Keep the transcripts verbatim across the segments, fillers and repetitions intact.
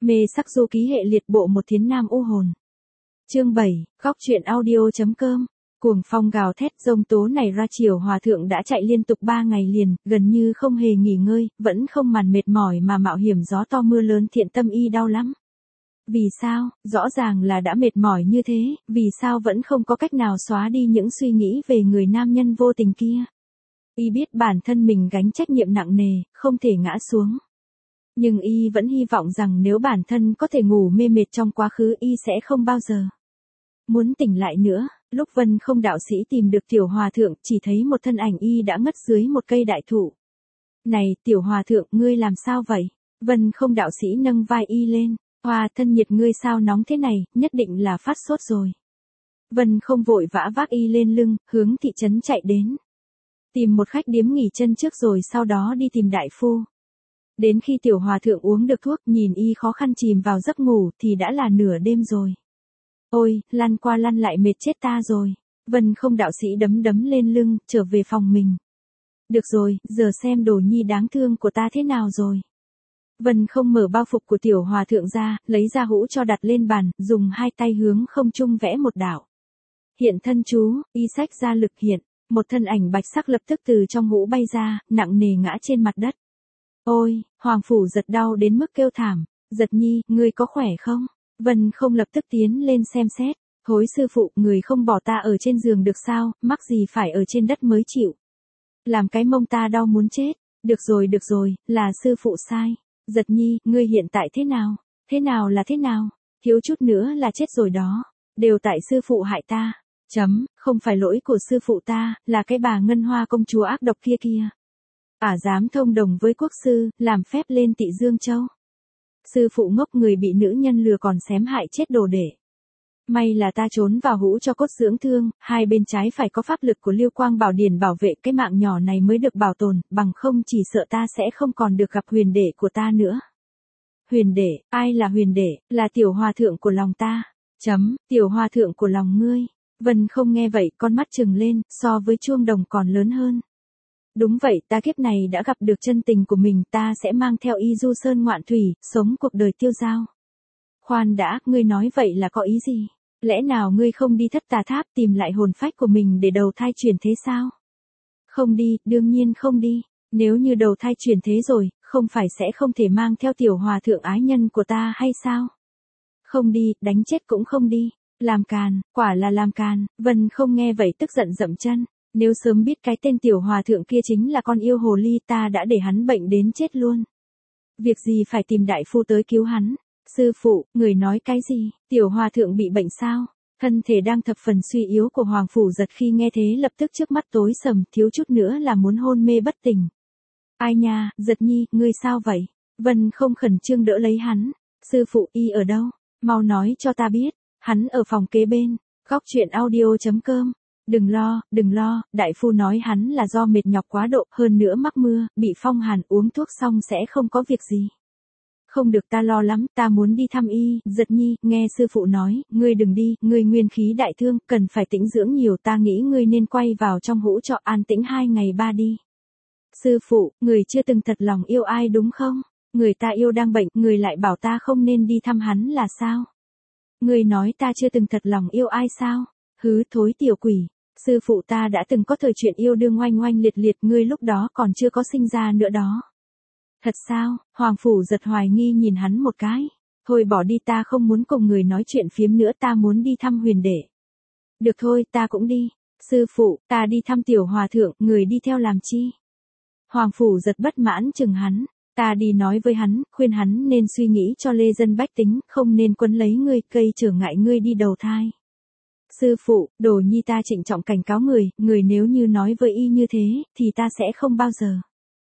Mê sắc du ký hệ liệt bộ một thiến nam u hồn. Chương bảy, góc truyện audio.com. Cuồng phong gào thét giông tố này ra chiều hòa thượng đã chạy liên tục ba ngày liền, gần như không hề nghỉ ngơi, vẫn không màn mệt mỏi mà mạo hiểm gió to mưa lớn. Thiện tâm y đau lắm. Vì sao, rõ ràng là đã mệt mỏi như thế, vì sao vẫn không có cách nào xóa đi những suy nghĩ về người nam nhân vô tình kia. Y biết bản thân mình gánh trách nhiệm nặng nề, không thể ngã xuống. Nhưng y vẫn hy vọng rằng nếu bản thân có thể ngủ mê mệt trong quá khứ y sẽ không bao giờ muốn tỉnh lại nữa. Lúc Vân Không đạo sĩ tìm được tiểu hòa thượng, chỉ thấy một thân ảnh y đã ngất dưới một cây đại thụ. Này, tiểu hòa thượng, ngươi làm sao vậy? Vân Không đạo sĩ nâng vai y lên. Hoa, thân nhiệt ngươi sao nóng thế này, nhất định là phát sốt rồi. Vân Không vội vã vác y lên lưng, hướng thị trấn chạy đến. Tìm một khách điếm nghỉ chân trước rồi sau đó đi tìm đại phu. Đến khi tiểu hòa thượng uống được thuốc, nhìn y khó khăn chìm vào giấc ngủ thì đã là nửa đêm rồi. Ôi, lăn qua lăn lại mệt chết ta rồi. Vân Không đạo sĩ đấm đấm lên lưng, trở về phòng mình. Được rồi, giờ xem đồ nhi đáng thương của ta thế nào rồi. Vân Không mở bao phục của tiểu hòa thượng ra, lấy ra hũ cho đặt lên bàn, dùng hai tay hướng không trung vẽ một đạo. Hiện thân chú, y sách ra lực hiện, một thân ảnh bạch sắc lập tức từ trong hũ bay ra, nặng nề ngã trên mặt đất. Ôi, Hoàng Phủ Giật đau đến mức kêu thảm. Giật nhi, ngươi có khỏe không? Vân Không lập tức tiến lên xem xét. Hối sư phụ, người không bỏ ta ở trên giường được sao, mắc gì phải ở trên đất mới chịu. Làm cái mông ta đau muốn chết. Được rồi được rồi, là sư phụ sai. Giật nhi, ngươi hiện tại thế nào? Thế nào là thế nào? Thiếu chút nữa là chết rồi đó. Đều tại sư phụ hại ta. Chấm, không phải lỗi của sư phụ ta, là cái bà Ngân Hoa công chúa ác độc kia kia. Ả dám thông đồng với quốc sư, làm phép lên Tị Dương Châu. Sư phụ ngốc, người bị nữ nhân lừa còn xém hại chết đồ đệ. May là ta trốn vào hũ cho cốt dưỡng thương, hai bên trái phải có pháp lực của Lưu Quang Bảo Điển bảo vệ cái mạng nhỏ này mới được bảo tồn, bằng không chỉ sợ ta sẽ không còn được gặp huyền đệ của ta nữa. Huyền đệ, ai là huyền đệ? Là tiểu hòa thượng của lòng ta. Chấm, tiểu hòa thượng của lòng ngươi. Vân Không nghe vậy, con mắt trừng lên, so với chuông đồng còn lớn hơn. Đúng vậy, ta kiếp này đã gặp được chân tình của mình, ta sẽ mang theo y du sơn ngoạn thủy, sống cuộc đời tiêu dao. Khoan đã, ngươi nói vậy là có ý gì? Lẽ nào ngươi không đi Thất Tà Tháp tìm lại hồn phách của mình để đầu thai chuyển thế sao? Không đi, đương nhiên không đi. Nếu như đầu thai chuyển thế rồi, không phải sẽ không thể mang theo tiểu hòa thượng ái nhân của ta hay sao? Không đi, đánh chết cũng không đi. Làm càn, quả là làm càn. Vân Không nghe vậy tức giận dậm chân. Nếu sớm biết cái tên tiểu hòa thượng kia chính là con yêu hồ ly, ta đã để hắn bệnh đến chết luôn. Việc gì phải tìm đại phu tới cứu hắn? Sư phụ, người nói cái gì? Tiểu hòa thượng bị bệnh sao? Thân thể đang thập phần suy yếu của Hoàng Phủ Giật khi nghe thế lập tức trước mắt tối sầm, thiếu chút nữa là muốn hôn mê bất tỉnh. Ai nha, Giật nhi, ngươi sao vậy? Vân Không khẩn trương đỡ lấy hắn. Sư phụ, y ở đâu? Mau nói cho ta biết. Hắn ở phòng kế bên. Góc truyện audio.com. Đừng lo, đừng lo, đại phu nói hắn là do mệt nhọc quá độ, hơn nữa mắc mưa, bị phong hàn, uống thuốc xong sẽ không có việc gì. Không được, ta lo lắm, ta muốn đi thăm y. Giật nhi, nghe sư phụ nói, ngươi đừng đi, ngươi nguyên khí đại thương, cần phải tĩnh dưỡng nhiều, ta nghĩ ngươi nên quay vào trong hũ trọ an tĩnh hai ngày ba đi. Sư phụ, người chưa từng thật lòng yêu ai đúng không? Người ta yêu đang bệnh, người lại bảo ta không nên đi thăm hắn là sao? Người nói ta chưa từng thật lòng yêu ai sao? Hứ thối tiểu quỷ. Sư phụ ta đã từng có thời chuyện yêu đương oanh oanh liệt liệt, ngươi lúc đó còn chưa có sinh ra nữa đó. Thật sao? Hoàng Phủ Giật hoài nghi nhìn hắn một cái. Thôi bỏ đi, ta không muốn cùng người nói chuyện phiếm nữa, ta muốn đi thăm huyền đệ. Được thôi, ta cũng đi. Sư phụ, ta đi thăm tiểu hòa thượng, người đi theo làm chi? Hoàng Phủ Giật bất mãn chừng hắn. Ta đi nói với hắn, khuyên hắn nên suy nghĩ cho lê dân bách tính, không nên quấn lấy ngươi, cây trở ngại ngươi đi đầu thai. Sư phụ, đồ nhi ta trịnh trọng cảnh cáo người, người nếu như nói với y như thế, thì ta sẽ không bao giờ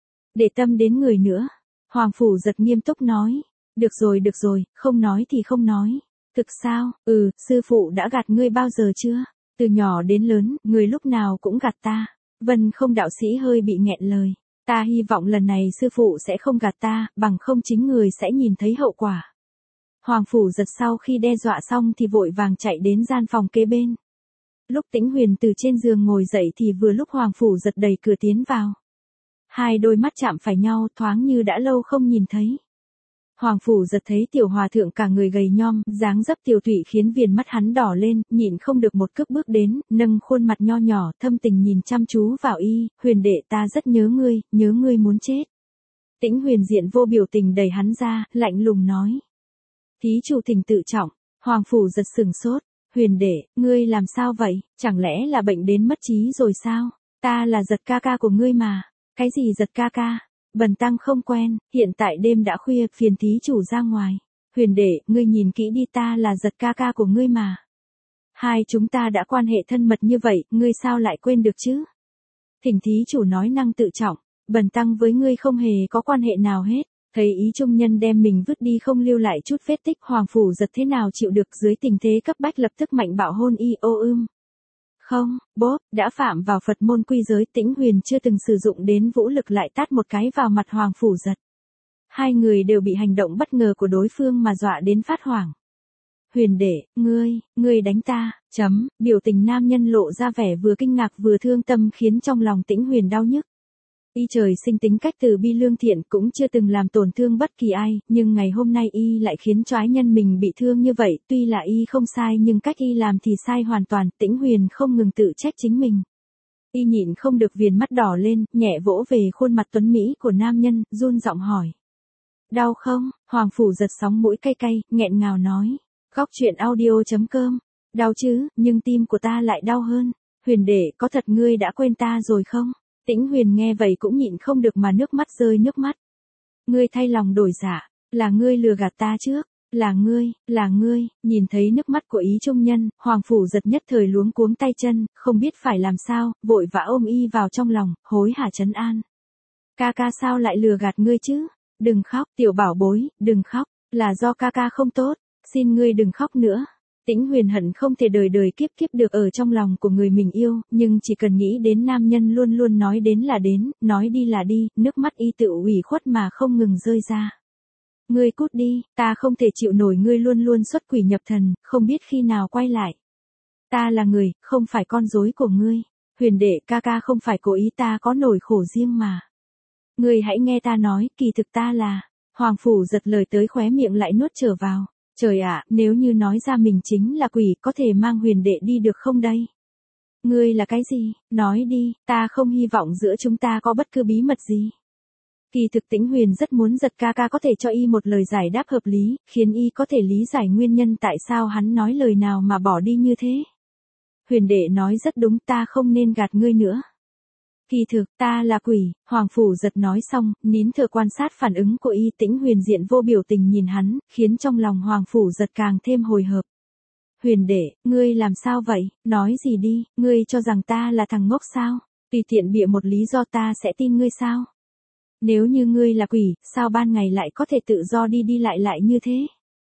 để tâm đến người nữa. Hoàng Phủ Giật nghiêm túc nói. Được rồi được rồi, không nói thì không nói. Thực sao? Ừ, sư phụ đã gạt ngươi bao giờ chưa? Từ nhỏ đến lớn, người lúc nào cũng gạt ta. Vân Không đạo sĩ hơi bị nghẹn lời. Ta hy vọng lần này sư phụ sẽ không gạt ta, bằng không chính người sẽ nhìn thấy hậu quả. Hoàng Phủ Giật sau khi đe dọa xong thì vội vàng chạy đến gian phòng kế bên. Lúc Tĩnh Huyền từ trên giường ngồi dậy thì vừa lúc Hoàng Phủ Giật đẩy cửa tiến vào. Hai đôi mắt chạm phải nhau, thoáng như đã lâu không nhìn thấy. Hoàng Phủ Giật thấy tiểu hòa thượng cả người gầy nhom, dáng dấp tiều tụy khiến viền mắt hắn đỏ lên, nhịn không được một cước bước đến, nâng khuôn mặt nho nhỏ, thâm tình nhìn chăm chú vào y, Huyền đệ ta rất nhớ ngươi, nhớ ngươi muốn chết. Tĩnh Huyền diện vô biểu tình đẩy hắn ra, lạnh lùng nói. Thí chủ thỉnh tự trọng. Hoàng Phủ Giật sừng sốt. Huyền đệ, ngươi làm sao vậy, chẳng lẽ là bệnh đến mất trí rồi sao? Ta là Giật ca ca của ngươi mà. Cái gì Giật ca ca? Bần tăng không quen, hiện tại đêm đã khuya, phiền thí chủ ra ngoài. Huyền đệ, ngươi nhìn kỹ đi, ta là Giật ca ca của ngươi mà. Hai chúng ta đã quan hệ thân mật như vậy, ngươi sao lại quên được chứ? Thỉnh thí chủ nói năng tự trọng, bần tăng với ngươi không hề có quan hệ nào hết. Thấy ý trung nhân đem mình vứt đi không lưu lại chút vết tích, Hoàng Phủ Giật thế nào chịu được, dưới tình thế cấp bách lập tức mạnh bạo hôn y. Ô ưm. Không, bốp, đã phạm vào Phật môn quy giới. Tĩnh Huyền chưa từng sử dụng đến vũ lực lại tát một cái vào mặt Hoàng Phủ Giật. Hai người đều bị hành động bất ngờ của đối phương mà dọa đến phát hoảng. Huyền đệ, ngươi, ngươi đánh ta, chấm, biểu tình nam nhân lộ ra vẻ vừa kinh ngạc vừa thương tâm khiến trong lòng Tĩnh Huyền đau nhức. Y trời sinh tính cách từ bi lương thiện, cũng chưa từng làm tổn thương bất kỳ ai, nhưng ngày hôm nay y lại khiến cho ái nhân mình bị thương như vậy, tuy là y không sai nhưng cách y làm thì sai hoàn toàn. Tĩnh Huyền không ngừng tự trách chính mình. Y nhịn không được viền mắt đỏ lên, nhẹ vỗ về khuôn mặt tuấn mỹ của nam nhân, run giọng hỏi. Đau không? Hoàng Phủ Giật sóng mũi cay cay, nghẹn ngào nói. Góc truyện audio chấm com. Đau chứ, nhưng tim của ta lại đau hơn. Huyền đệ, có thật ngươi đã quên ta rồi không? Tĩnh Huyền nghe vậy cũng nhịn không được mà nước mắt rơi nước mắt. Ngươi thay lòng đổi dạ, là ngươi lừa gạt ta trước, là ngươi, là ngươi. Nhìn thấy nước mắt của ý trung nhân, Hoàng Phủ Giật nhất thời luống cuống tay chân, không biết phải làm sao, vội vã ôm y vào trong lòng, hối hả trấn an. Ca ca sao lại lừa gạt ngươi chứ? Đừng khóc, tiểu bảo bối, đừng khóc, là do ca ca không tốt, xin ngươi đừng khóc nữa. Tĩnh Huyền hận không thể đời đời kiếp kiếp được ở trong lòng của người mình yêu, nhưng chỉ cần nghĩ đến nam nhân luôn luôn nói đến là đến, nói đi là đi, nước mắt y tự ủy khuất mà không ngừng rơi ra. Ngươi cút đi, ta không thể chịu nổi ngươi luôn luôn xuất quỷ nhập thần, không biết khi nào quay lại. Ta là người, không phải con rối của ngươi. Huyền đệ ca ca không phải cố ý, ta có nỗi khổ riêng mà. Ngươi hãy nghe ta nói, kỳ thực ta là. Hoàng Phủ Giật lời tới khóe miệng lại nuốt trở vào. Trời ạ, nếu như nói ra mình chính là quỷ, có thể mang Huyền đệ đi được không đây? Ngươi là cái gì? Nói đi, ta không hy vọng giữa chúng ta có bất cứ bí mật gì. Kỳ thực Tĩnh Huyền rất muốn Giật ca ca có thể cho y một lời giải đáp hợp lý, khiến y có thể lý giải nguyên nhân tại sao hắn nói lời nào mà bỏ đi như thế. Huyền đệ nói rất đúng, ta không nên gạt ngươi nữa. Kỳ thực, ta là quỷ. Hoàng Phủ Giật nói xong, nín thở quan sát phản ứng của y. Tĩnh Huyền diện vô biểu tình nhìn hắn, khiến trong lòng Hoàng Phủ Giật càng thêm hồi hộp. Huyền đệ, ngươi làm sao vậy? Nói gì đi, ngươi cho rằng ta là thằng ngốc sao? Tùy tiện bịa một lý do ta sẽ tin ngươi sao? Nếu như ngươi là quỷ, sao ban ngày lại có thể tự do đi đi lại lại như thế?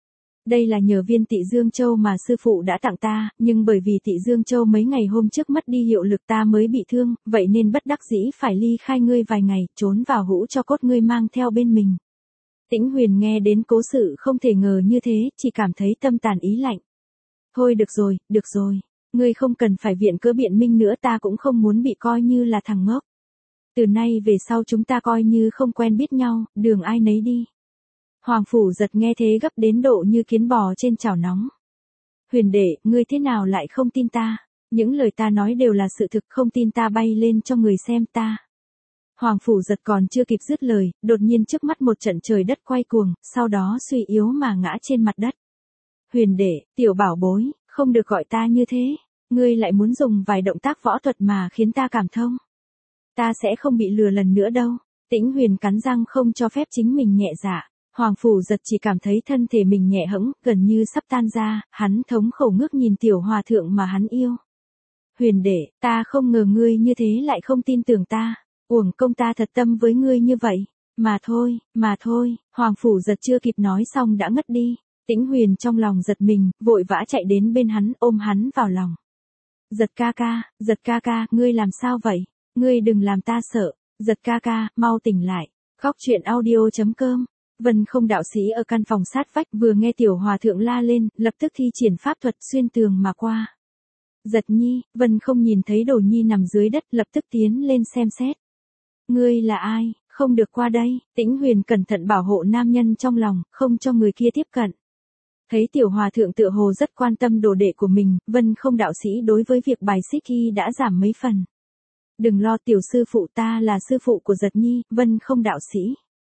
Đây là nhờ viên Tị Dương Châu mà sư phụ đã tặng ta, nhưng bởi vì Tị Dương Châu mấy ngày hôm trước mất đi hiệu lực ta mới bị thương, vậy nên bất đắc dĩ phải ly khai ngươi vài ngày, trốn vào hũ cho cốt ngươi mang theo bên mình. Tĩnh Huyền nghe đến cố sự không thể ngờ như thế, chỉ cảm thấy tâm tàn ý lạnh. Thôi được rồi, được rồi, ngươi không cần phải viện cớ biện minh nữa, ta cũng không muốn bị coi như là thằng ngốc. Từ nay về sau chúng ta coi như không quen biết nhau, đường ai nấy đi. Hoàng Phủ Giật nghe thế gấp đến độ như kiến bò trên chảo nóng. Huyền đệ, ngươi thế nào lại không tin ta? Những lời ta nói đều là sự thực, không tin ta bay lên cho người xem ta. Hoàng Phủ Giật còn chưa kịp dứt lời, đột nhiên trước mắt một trận trời đất quay cuồng, sau đó suy yếu mà ngã trên mặt đất. Huyền đệ, tiểu bảo bối, không được gọi ta như thế. Ngươi lại muốn dùng vài động tác võ thuật mà khiến ta cảm thông. Ta sẽ không bị lừa lần nữa đâu. Tĩnh Huyền cắn răng không cho phép chính mình nhẹ dạ. Hoàng Phủ Giật chỉ cảm thấy thân thể mình nhẹ hẫng, gần như sắp tan ra, hắn thống khổ ngước nhìn tiểu hòa thượng mà hắn yêu. Huyền đệ, ta không ngờ ngươi như thế lại không tin tưởng ta, uổng công ta thật tâm với ngươi như vậy, mà thôi, mà thôi. Hoàng Phủ Giật chưa kịp nói xong đã ngất đi. Tĩnh Huyền trong lòng giật mình, vội vã chạy đến bên hắn, ôm hắn vào lòng. Giật ca ca, Giật ca ca, ngươi làm sao vậy? Ngươi đừng làm ta sợ. Giật ca ca, mau tỉnh lại. Góc truyện audio chấm com. Vân Không đạo sĩ ở căn phòng sát vách vừa nghe tiểu hòa thượng la lên, lập tức thi triển pháp thuật xuyên tường mà qua. Giật nhi, Vân Không nhìn thấy Đồ Nhi nằm dưới đất, lập tức tiến lên xem xét. Ngươi là ai? Không được qua đây, Tĩnh Huyền cẩn thận bảo hộ nam nhân trong lòng, không cho người kia tiếp cận. Thấy tiểu hòa thượng tựa hồ rất quan tâm đồ đệ của mình, Vân Không đạo sĩ đối với việc bài xích y đã giảm mấy phần. Đừng lo tiểu sư phụ, ta là sư phụ của Giật Nhi, Vân Không đạo sĩ.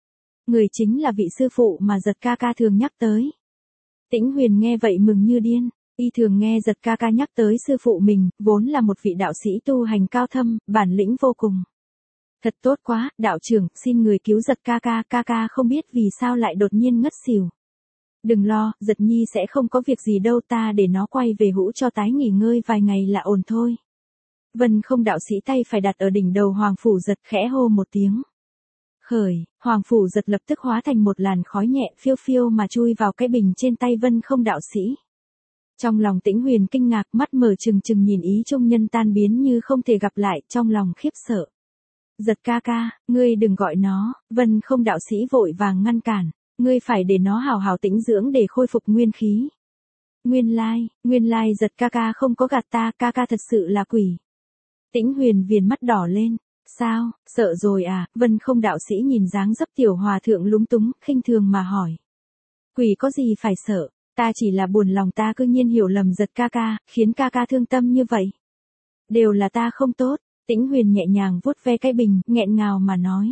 Người chính là vị sư phụ mà Giật ca ca thường nhắc tới. Tĩnh Huyền nghe vậy mừng như điên, y thường nghe Giật ca ca nhắc tới sư phụ mình, vốn là một vị đạo sĩ tu hành cao thâm, bản lĩnh vô cùng. Thật tốt quá, đạo trưởng, xin người cứu Giật ca ca, ca ca không biết vì sao lại đột nhiên ngất xỉu. Đừng lo, Giật Nhi sẽ không có việc gì đâu, ta để nó quay về hũ cho tái nghỉ ngơi vài ngày là ổn thôi. Vân Không đạo sĩ tay phải đặt ở đỉnh đầu Hoàng Phủ Giật, khẽ hô một tiếng. Khởi, Hoàng Phủ Giật lập tức hóa thành một làn khói nhẹ phiêu phiêu mà chui vào cái bình trên tay Vân Không đạo sĩ. Trong lòng Tĩnh Huyền kinh ngạc, mắt mở trừng trừng nhìn ý trung nhân tan biến như không thể gặp lại, trong lòng khiếp sợ. Giật ca ca, ngươi đừng gọi nó, Vân Không đạo sĩ vội vàng ngăn cản, ngươi phải để nó hào hào tĩnh dưỡng để khôi phục nguyên khí. Nguyên lai, nguyên lai Giật ca ca không có gạt ta, ca ca thật sự là quỷ. Tĩnh Huyền viền mắt đỏ lên, sao, sợ rồi à, Vân Không đạo sĩ nhìn dáng dấp tiểu hòa thượng lúng túng, khinh thường mà hỏi. Quỷ có gì phải sợ, ta chỉ là buồn lòng ta cư nhiên hiểu lầm Giật ca ca, khiến ca ca thương tâm như vậy. Đều là ta không tốt. Tĩnh Huyền nhẹ nhàng vuốt ve cái bình, nghẹn ngào mà nói.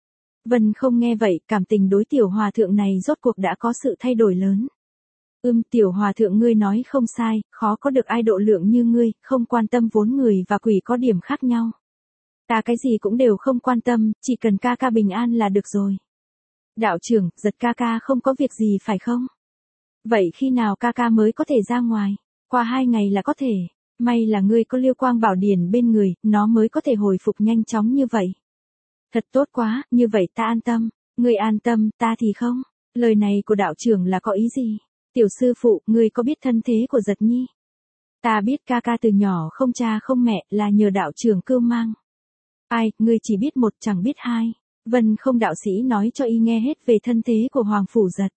Vân Không nghe vậy, cảm tình đối tiểu hòa thượng này rốt cuộc đã có sự thay đổi lớn. Ưm, tiểu hòa thượng ngươi nói không sai, khó có được ai độ lượng như ngươi, không quan tâm vốn người và quỷ có điểm khác nhau. Ta cái gì cũng đều không quan tâm, chỉ cần ca ca bình an là được rồi. Đạo trưởng, Giật ca ca không có việc gì phải không? Vậy khi nào ca ca mới có thể ra ngoài? Qua hai ngày là có thể. May là ngươi có Liêu Quang Bảo Điển bên người, nó mới có thể hồi phục nhanh chóng như vậy. Thật tốt quá, như vậy ta an tâm. Ngươi an tâm, ta thì không. Lời này của đạo trưởng là có ý gì? Tiểu sư phụ, ngươi có biết thân thế của Giật Nhi? Ta biết ca ca từ nhỏ không cha không mẹ, là nhờ đạo trưởng cưu mang. Ai, ngươi chỉ biết một chẳng biết hai. Vân Không đạo sĩ nói cho y nghe hết về thân thế của Hoàng Phủ Giật.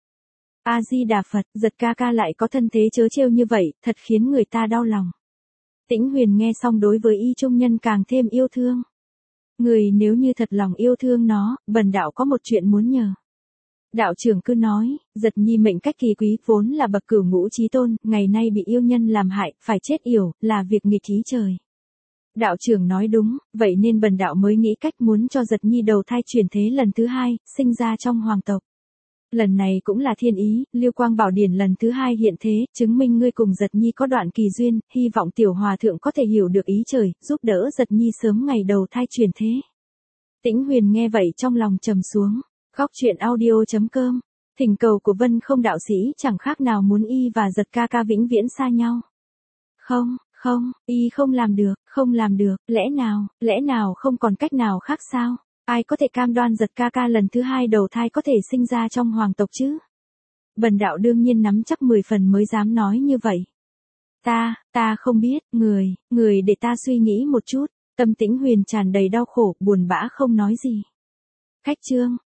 A Di Đà Phật, Giật ca ca lại có thân thế trớ trêu như vậy, thật khiến người ta đau lòng. Tĩnh Huyền nghe xong đối với y trung nhân càng thêm yêu thương. Người nếu như thật lòng yêu thương nó, bần đạo có một chuyện muốn nhờ. Đạo trưởng cứ nói, Giật Nhi mệnh cách kỳ quý, vốn là bậc cửu ngũ chí tôn, ngày nay bị yêu nhân làm hại, phải chết yểu, là việc nghịch ý trời. Đạo trưởng nói đúng, vậy nên bần đạo mới nghĩ cách muốn cho Giật Nhi đầu thai chuyển thế lần thứ hai, sinh ra trong hoàng tộc. Lần này cũng là thiên ý, Liêu Quang Bảo Điển lần thứ hai hiện thế, chứng minh ngươi cùng Giật Nhi có đoạn kỳ duyên, hy vọng tiểu hòa thượng có thể hiểu được ý trời, giúp đỡ Giật Nhi sớm ngày đầu thai chuyển thế. Tĩnh Huyền nghe vậy trong lòng trầm xuống, góc truyện audio chấm com, thỉnh cầu của Vân Không đạo sĩ chẳng khác nào muốn y và Giật ca ca vĩnh viễn xa nhau. Không, không, y không làm được, không làm được, lẽ nào, lẽ nào không còn cách nào khác sao? Ai có thể cam đoan Giật ca ca lần thứ hai đầu thai có thể sinh ra trong hoàng tộc chứ? Bần đạo đương nhiên nắm chắc mười phần mới dám nói như vậy. Ta, ta không biết, người, người để ta suy nghĩ một chút, tâm Tĩnh Huyền tràn đầy đau khổ, buồn bã không nói gì. Khách chương,